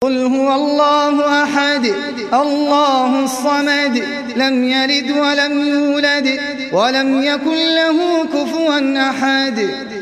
قل هو الله أحد الله الصمد لم يلد ولم يولد ولم يكن له كفوا أحد